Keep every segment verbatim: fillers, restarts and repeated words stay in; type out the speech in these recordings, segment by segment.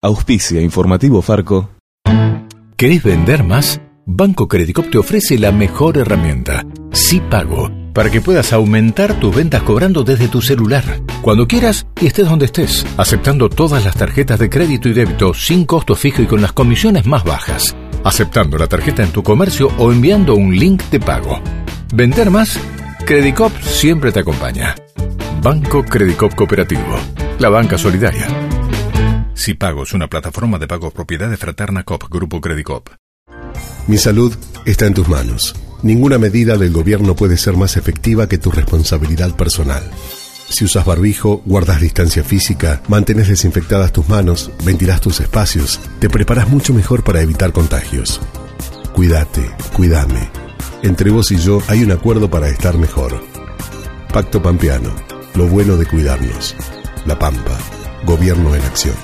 Auspicia Informativo Farco. ¿Querés vender más? Banco Credicop te ofrece la mejor herramienta, SíPago, para que puedas aumentar tus ventas cobrando desde tu celular, cuando quieras y estés donde estés, aceptando todas las tarjetas de crédito y débito sin costo fijo y con las comisiones más bajas, aceptando la tarjeta en tu comercio o enviando un link de pago. ¿Vender más? Credicop siempre te acompaña. Banco Credicop Cooperativo, la banca solidaria. SíPago es una plataforma de pago propiedad de Fraterna Cop, Grupo Credicop. Mi salud está en tus manos. Ninguna medida del gobierno puede ser más efectiva que tu responsabilidad personal. Si usas barbijo, guardas distancia física, mantienes desinfectadas tus manos, ventilas tus espacios, te preparas mucho mejor para evitar contagios. Cuídate, cuídame. Entre vos y yo hay un acuerdo para estar mejor. Pacto Pampeano. Lo bueno de cuidarnos. La Pampa. Gobierno en acción.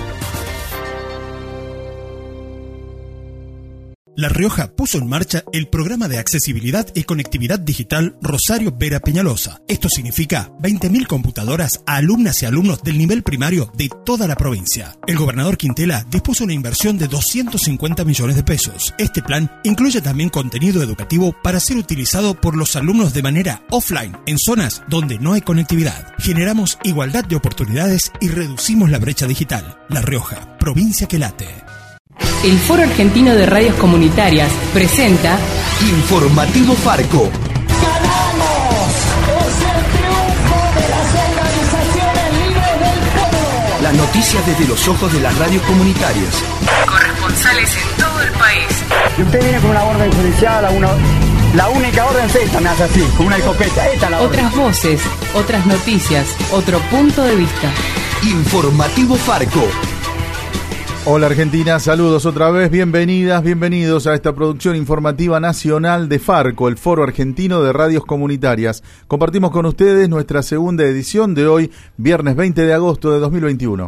La Rioja puso en marcha el programa de accesibilidad y conectividad digital Rosario Vera Peñalosa. Esto significa veinte mil computadoras a alumnas y alumnos del nivel primario de toda la provincia. El gobernador Quintela dispuso una inversión de doscientos cincuenta millones de pesos. Este plan incluye también contenido educativo para ser utilizado por los alumnos de manera offline en zonas donde no hay conectividad. Generamos igualdad de oportunidades y reducimos la brecha digital. La Rioja, provincia que late. El Foro Argentino de Radios Comunitarias presenta Informativo Farco. ¡Ganamos! ¡Es el triunfo de las organizaciones libres del pueblo! Las noticias desde los ojos de las radios comunitarias. Corresponsales en todo el país. Y usted viene con una orden judicial, una, la única orden es esta, me hace así, con una escopeta. Esta la Otras orden. voces, otras noticias, otro punto de vista. Informativo Farco. Hola Argentina, saludos otra vez, bienvenidas, bienvenidos a esta producción informativa nacional de Farco, el Foro Argentino de Radios Comunitarias. Compartimos con ustedes nuestra segunda edición de hoy, viernes veinte de agosto de dos mil veintiuno.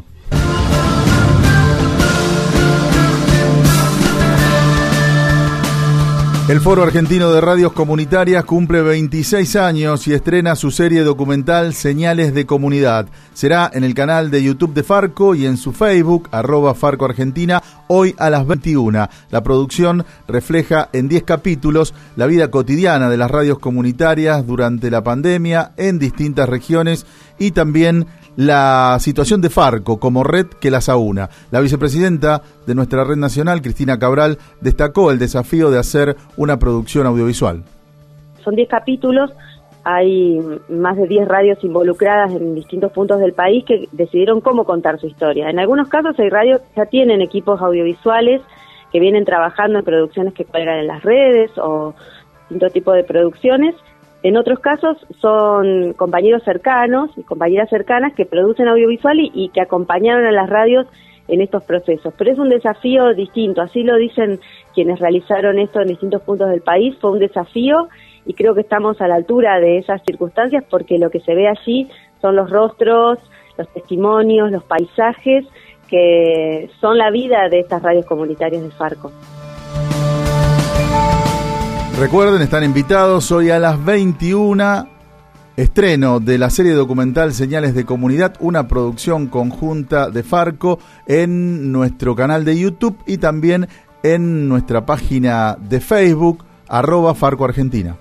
El Foro Argentino de Radios Comunitarias cumple veintiséis años y estrena su serie documental Señales de Comunidad. Será en el canal de YouTube de Farco y en su Facebook, arroba Farco Argentina, hoy a las veintiuna. La producción refleja en diez capítulos la vida cotidiana de las radios comunitarias durante la pandemia en distintas regiones y también la situación de Farco como red que las aúna. La vicepresidenta de nuestra red nacional, Cristina Cabral, destacó el desafío de hacer una producción audiovisual. Son diez capítulos, hay más de diez radios involucradas en distintos puntos del país que decidieron cómo contar su historia. En algunos casos hay radios que ya tienen equipos audiovisuales que vienen trabajando en producciones que cuelgan en las redes o distintos tipos de producciones. En otros casos son compañeros cercanos y compañeras cercanas que producen audiovisual y, y que acompañaron a las radios en estos procesos. Pero es un desafío distinto, así lo dicen quienes realizaron esto en distintos puntos del país. Fue un desafío y creo que estamos a la altura de esas circunstancias porque lo que se ve allí son los rostros, los testimonios, los paisajes que son la vida de estas radios comunitarias de Farco. Recuerden, están invitados hoy a las veintiuna, estreno de la serie documental Señales de Comunidad, una producción conjunta de Farco en nuestro canal de YouTube y también en nuestra página de Facebook, arroba Farco Argentina.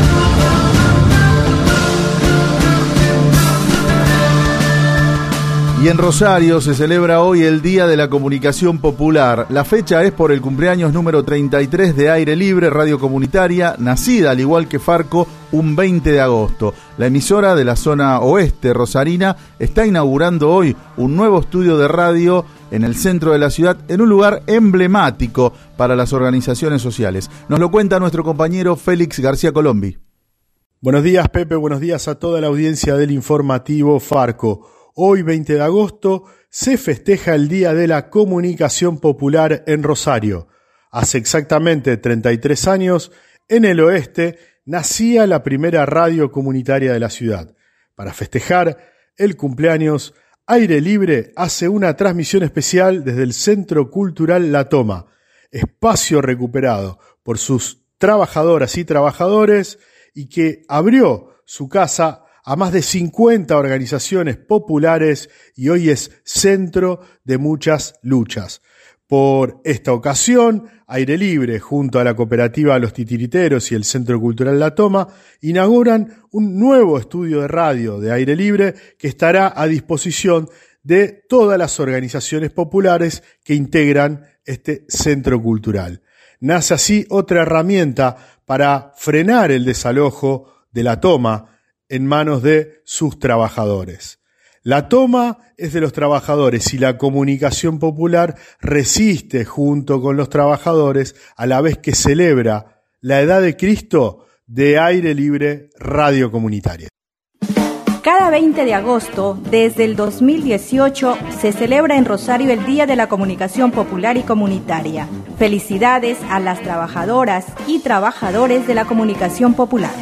Y en Rosario se celebra hoy el Día de la Comunicación Popular. La fecha es por el cumpleaños número treinta y tres de Aire Libre, radio comunitaria, nacida al igual que Farco un veinte de agosto. La emisora de la zona oeste rosarina está inaugurando hoy un nuevo estudio de radio en el centro de la ciudad, en un lugar emblemático para las organizaciones sociales. Nos lo cuenta nuestro compañero Félix García Colombi. Buenos días, Pepe, buenos días a toda la audiencia del informativo Farco. Hoy, veinte de agosto, se festeja el Día de la Comunicación Popular en Rosario. Hace exactamente treinta y tres años, en el oeste, nacía la primera radio comunitaria de la ciudad. Para festejar el cumpleaños, Aire Libre hace una transmisión especial desde el Centro Cultural La Toma, espacio recuperado por sus trabajadoras y trabajadores y que abrió su casa a más de cincuenta organizaciones populares y hoy es centro de muchas luchas. Por esta ocasión, Aire Libre, junto a la cooperativa Los Titiriteros y el Centro Cultural La Toma, inauguran un nuevo estudio de radio de Aire Libre que estará a disposición de todas las organizaciones populares que integran este centro cultural. Nace así otra herramienta para frenar el desalojo de La Toma en manos de sus trabajadores. La toma es de los trabajadores y la comunicación popular resiste junto con los trabajadores a la vez que celebra la edad de Cristo de Aire Libre Radio Comunitaria. Cada veinte de agosto, desde el dos mil dieciocho, se celebra en Rosario el Día de la Comunicación Popular y Comunitaria. Felicidades a las trabajadoras y trabajadores de la comunicación popular.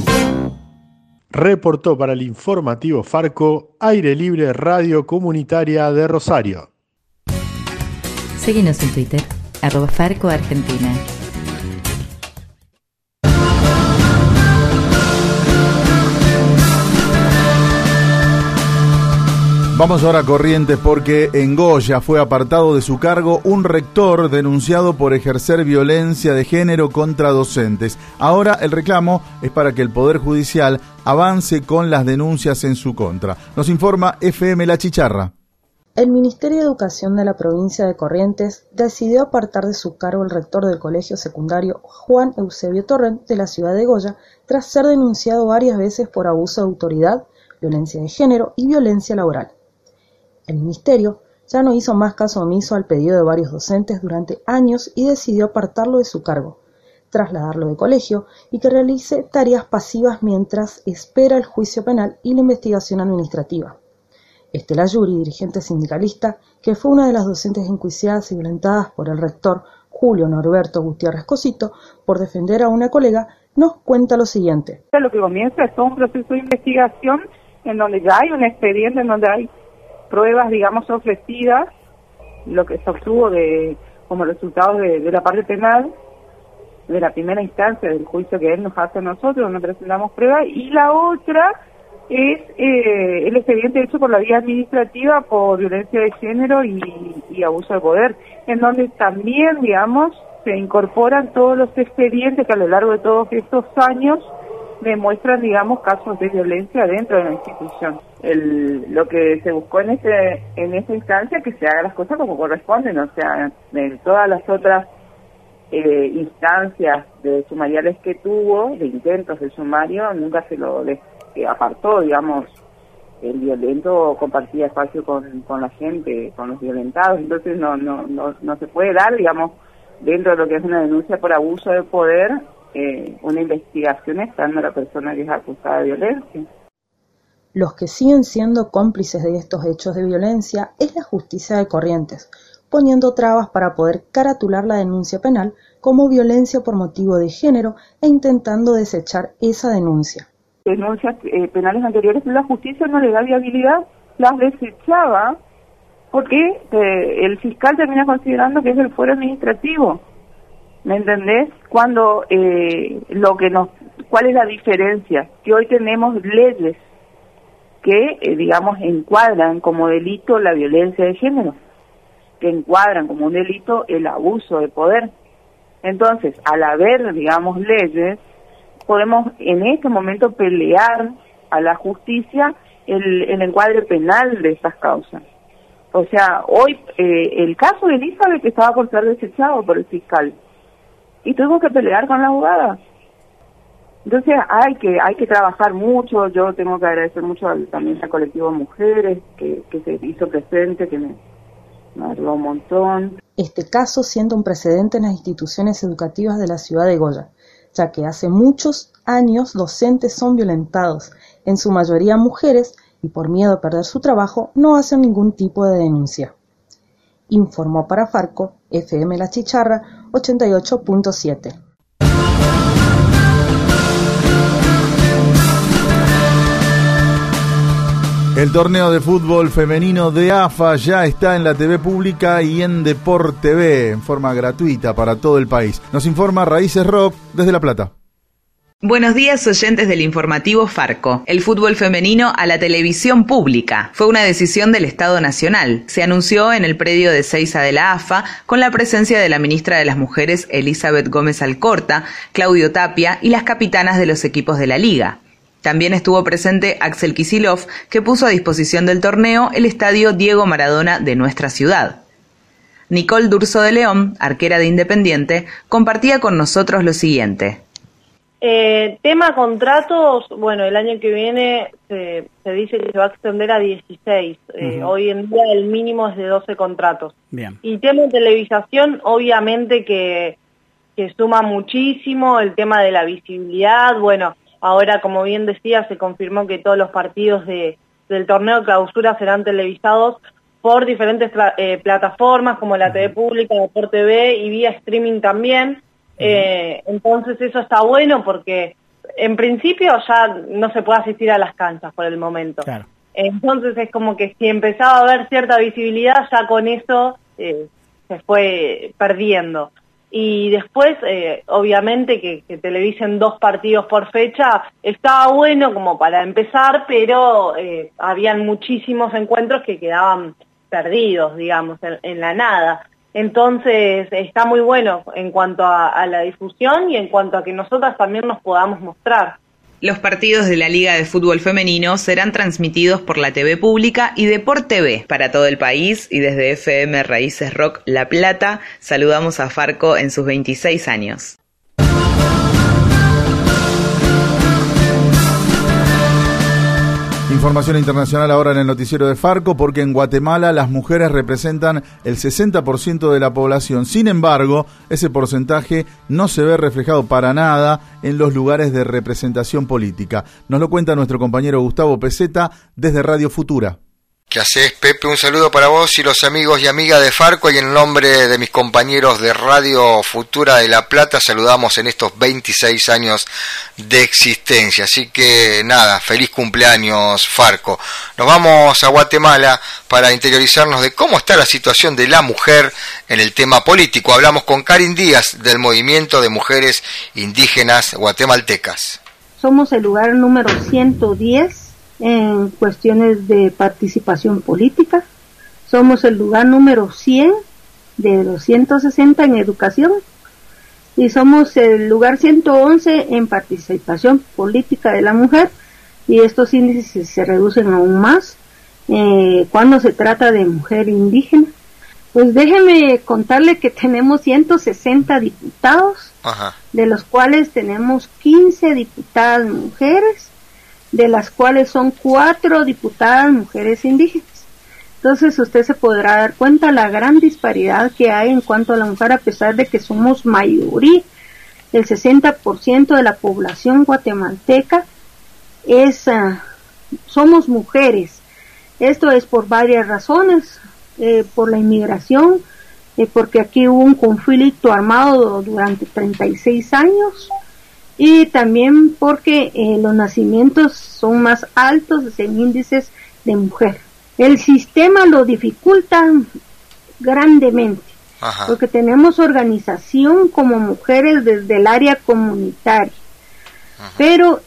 Reportó para el informativo Farco, Aire Libre Radio Comunitaria de Rosario. Seguinos en Twitter, arroba Farco Argentina. Vamos ahora a Corrientes porque en Goya fue apartado de su cargo un rector denunciado por ejercer violencia de género contra docentes. Ahora el reclamo es para que el Poder Judicial avance con las denuncias en su contra. Nos informa F M La Chicharra. El Ministerio de Educación de la provincia de Corrientes decidió apartar de su cargo el rector del colegio secundario Juan Eusebio Torrent de la ciudad de Goya tras ser denunciado varias veces por abuso de autoridad, violencia de género y violencia laboral. El Ministerio ya no hizo más caso omiso al pedido de varios docentes durante años y decidió apartarlo de su cargo, trasladarlo de colegio y que realice tareas pasivas mientras espera el juicio penal y la investigación administrativa. Estela Yuri, dirigente sindicalista, que fue una de las docentes enjuiciadas y violentadas por el rector Julio Norberto Gutiérrez Cosito por defender a una colega, nos cuenta lo siguiente. Lo que comienza es todo un proceso de investigación en donde ya hay un expediente, en donde hay pruebas, digamos, ofrecidas, lo que se obtuvo de como resultados de, de la parte penal, de la primera instancia del juicio que él nos hace a nosotros, donde presentamos pruebas, y la otra es eh, el expediente hecho por la vía administrativa por violencia de género y, y abuso de poder, en donde también, digamos, se incorporan todos los expedientes que a lo largo de todos estos años demuestran, digamos, casos de violencia dentro de la institución. El, lo que se buscó en este en esta instancia que se hagan las cosas como corresponden, o sea, de todas las otras eh, instancias de sumariales que tuvo, de intentos de sumario, nunca se lo de, eh, apartó, digamos, el violento compartía espacio con, con la gente, con los violentados, entonces no, no, no, no se puede dar, digamos, dentro de lo que es una denuncia por abuso de poder, Eh, una investigación estando la persona que es acusada de violencia. Los que siguen siendo cómplices de estos hechos de violencia es la justicia de Corrientes, poniendo trabas para poder caratular la denuncia penal como violencia por motivo de género e intentando desechar esa denuncia. Denuncias eh, penales anteriores, la justicia no le da viabilidad, las desechaba porque eh, el fiscal termina considerando que es el fuero administrativo. ¿Me entendés? Cuando eh, lo que nos, ¿cuál es la diferencia? Que hoy tenemos leyes que, eh, digamos, encuadran como delito la violencia de género, que encuadran como un delito el abuso de poder. Entonces, al haber, digamos, leyes, podemos en este momento pelear a la justicia el, el encuadre penal de estas causas. O sea, hoy eh, el caso de Elizabeth estaba por ser desechado por el fiscal. Y tuvimos que pelear con la abogada. Entonces hay que hay que trabajar mucho. Yo tengo que agradecer mucho al, también al colectivo Mujeres que, que se hizo presente, que me, me ayudó un montón. Este caso siendo un precedente en las instituciones educativas de la ciudad de Goya, ya que hace muchos años docentes son violentados, en su mayoría mujeres, y por miedo a perder su trabajo no hacen ningún tipo de denuncia. Informó para Farco, F M La Chicharra, ochenta y ocho punto siete. El torneo de fútbol femenino de A F A ya está en la T V pública y en Deport T V en forma gratuita para todo el país. Nos informa Raíces Rock desde La Plata. Buenos días, oyentes del informativo Farco. El fútbol femenino a la televisión pública. Fue una decisión del Estado Nacional. Se anunció en el predio de Seiza de la A F A con la presencia de la ministra de las Mujeres Elizabeth Gómez Alcorta, Claudio Tapia y las capitanas de los equipos de la Liga. También estuvo presente Axel Kicillof, que puso a disposición del torneo el estadio Diego Maradona de nuestra ciudad. Nicole Durso de León, arquera de Independiente, compartía con nosotros lo siguiente. Eh, tema contratos, bueno, el año que viene se, se dice que se va a extender a dieciséis. Eh, uh-huh. Hoy en día el mínimo es de doce contratos. Bien. Y tema de televisación, obviamente que, que suma muchísimo el tema de la visibilidad. Bueno, ahora, como bien decía, se confirmó que todos los partidos de, del torneo clausura serán televisados por diferentes eh, plataformas como la T V Pública, Deporte T V y vía streaming también. Eh, entonces eso está bueno porque en principio ya no se puede asistir a las canchas por el momento. Claro. Entonces es como que si empezaba a haber cierta visibilidad, ya con eso eh, se fue perdiendo. Y después, eh, obviamente, que, que televisen dos partidos por fecha, estaba bueno como para empezar, pero eh, habían muchísimos encuentros que quedaban perdidos, digamos, en, en la nada. Entonces está muy bueno en cuanto a, a la difusión y en cuanto a que nosotras también nos podamos mostrar. Los partidos de la Liga de Fútbol Femenino serán transmitidos por la T V Pública y Deporte T V para todo el país, y desde F M Raíces Rock La Plata saludamos a Farco en sus veintiséis años. Información internacional ahora en el noticiero de Farco, porque en Guatemala las mujeres representan el sesenta por ciento de la población. Sin embargo, ese porcentaje no se ve reflejado para nada en los lugares de representación política. Nos lo cuenta nuestro compañero Gustavo Peseta desde Radio Futura. ¿Qué haces, Pepe? Un saludo para vos y los amigos y amigas de Farco, y en nombre de mis compañeros de Radio Futura de La Plata saludamos en estos veintiséis años de existencia. Así que nada, feliz cumpleaños, Farco. Nos vamos a Guatemala para interiorizarnos de cómo está la situación de la mujer en el tema político. Hablamos con Karin Díaz del Movimiento de Mujeres Indígenas Guatemaltecas. Somos el lugar número ciento diez en cuestiones de participación política. Somos el lugar número cien de los ciento sesenta en educación y somos el lugar ciento once en participación política de la mujer, y estos índices se reducen aún más eh, cuando se trata de mujer indígena. Pues déjeme contarle que tenemos ciento sesenta diputados. Ajá. De los cuales tenemos quince diputadas mujeres, de las cuales son cuatro diputadas mujeres indígenas. Entonces usted se podrá dar cuenta la gran disparidad que hay en cuanto a la mujer, a pesar de que somos mayoría. El sesenta por ciento de la población guatemalteca es, uh, somos mujeres. Esto es por varias razones, eh, por la inmigración, eh, porque aquí hubo un conflicto armado durante treinta y seis años, y también porque eh, los nacimientos son más altos en índices de mujer. El sistema lo dificulta grandemente. Ajá. Porque tenemos organización como mujeres desde el área comunitaria. Ajá. Pero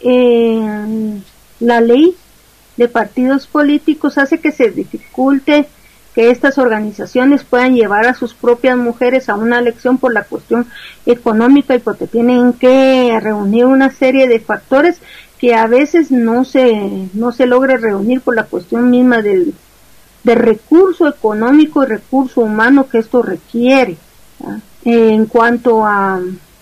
eh, la ley de partidos políticos hace que se dificulte que estas organizaciones puedan llevar a sus propias mujeres a una elección por la cuestión económica, y porque tienen que reunir una serie de factores que a veces no se no se logra reunir por la cuestión misma del, del recurso económico y recurso humano que esto requiere. ¿Ah? En cuanto a,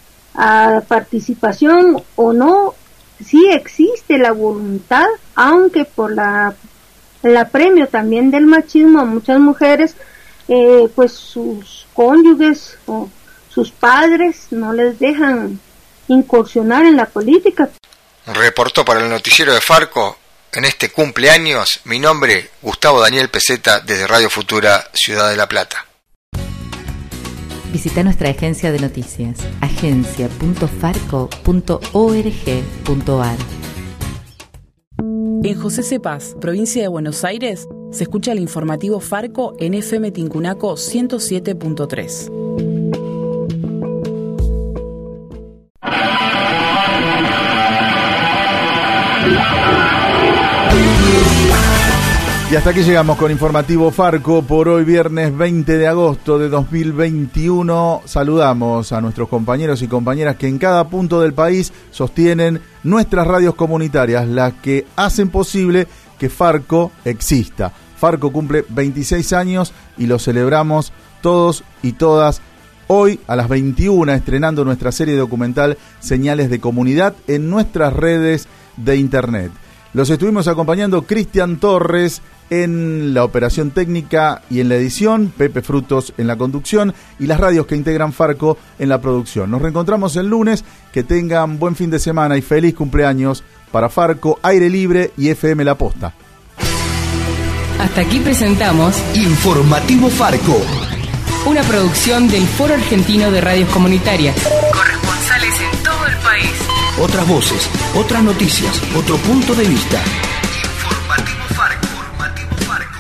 a participación o no, sí existe la voluntad, aunque por la el apremio también del machismo, a muchas mujeres, eh, pues sus cónyuges o sus padres no les dejan incursionar en la política. Reportó para el noticiero de Farco en este cumpleaños mi nombre, Gustavo Daniel Peseta, desde Radio Futura, Ciudad de La Plata. Visita nuestra agencia de noticias, agencia punto farco punto org punto ar. En José C. Paz, provincia de Buenos Aires, se escucha el informativo Farco en F M Tincunaco ciento siete punto tres. Y hasta aquí llegamos con Informativo Farco por hoy viernes veinte de agosto de dos mil veintiuno. Saludamos a nuestros compañeros y compañeras que en cada punto del país sostienen nuestras radios comunitarias, las que hacen posible que Farco exista. Farco cumple veintiséis años y lo celebramos todos y todas hoy a las veintiuna, estrenando nuestra serie documental Señales de Comunidad en nuestras redes de internet. Los estuvimos acompañando Cristian Torres en la operación técnica y en la edición, Pepe Frutos en la conducción y las radios que integran Farco en la producción. Nos reencontramos el lunes, que tengan buen fin de semana y feliz cumpleaños para Farco, Aire Libre y F M La Posta. Hasta aquí presentamos Informativo Farco, una producción del Foro Argentino de Radios Comunitarias. Corresponsales en todo el país. Otras voces, otras noticias, otro punto de vista. Informativo Farco. Informativo Farco.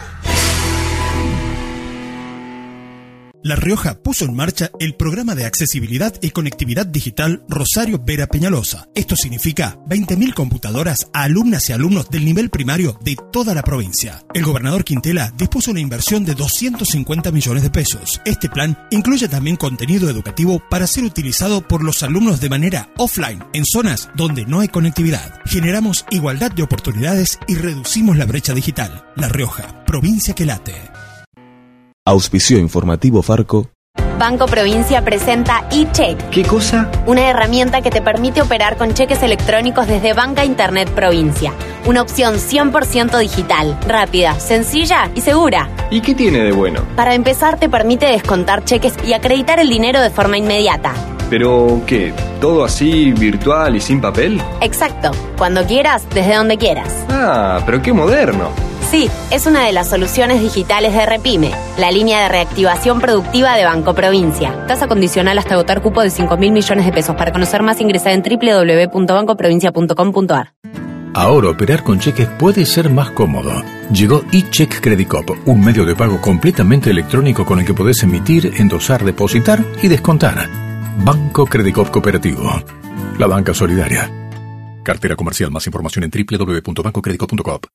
La Rioja puso en marcha el programa de accesibilidad y conectividad digital Rosario Vera Peñalosa. Esto significa veinte mil computadoras a alumnas y alumnos del nivel primario de toda la provincia. El gobernador Quintela dispuso una inversión de doscientos cincuenta millones de pesos. Este plan incluye también contenido educativo para ser utilizado por los alumnos de manera offline en zonas donde no hay conectividad. Generamos igualdad de oportunidades y reducimos la brecha digital. La Rioja, provincia que late. Auspició Informativo Farco. Banco Provincia presenta eCheck. ¿Qué cosa? Una herramienta que te permite operar con cheques electrónicos desde Banca Internet Provincia. Una opción cien por ciento digital, rápida, sencilla y segura. ¿Y qué tiene de bueno? Para empezar, te permite descontar cheques y acreditar el dinero de forma inmediata. ¿Pero qué? ¿Todo así virtual y sin papel? Exacto. Cuando quieras, desde donde quieras. Ah, pero qué moderno. Sí, es una de las soluciones digitales de Repime, la línea de reactivación productiva de Banco Provincia. Tasa condicional hasta agotar cupo de cinco mil millones de pesos. Para conocer más, ingresa en doble u doble u doble u punto banco provincia punto com punto a r. Ahora operar con cheques puede ser más cómodo. Llegó eCheck Credit Cop, un medio de pago completamente electrónico con el que podés emitir, endosar, depositar y descontar. Banco Credit Cop Cooperativo. La banca solidaria. Cartera comercial. Más información en doble u doble u doble u punto banco credit cop punto com.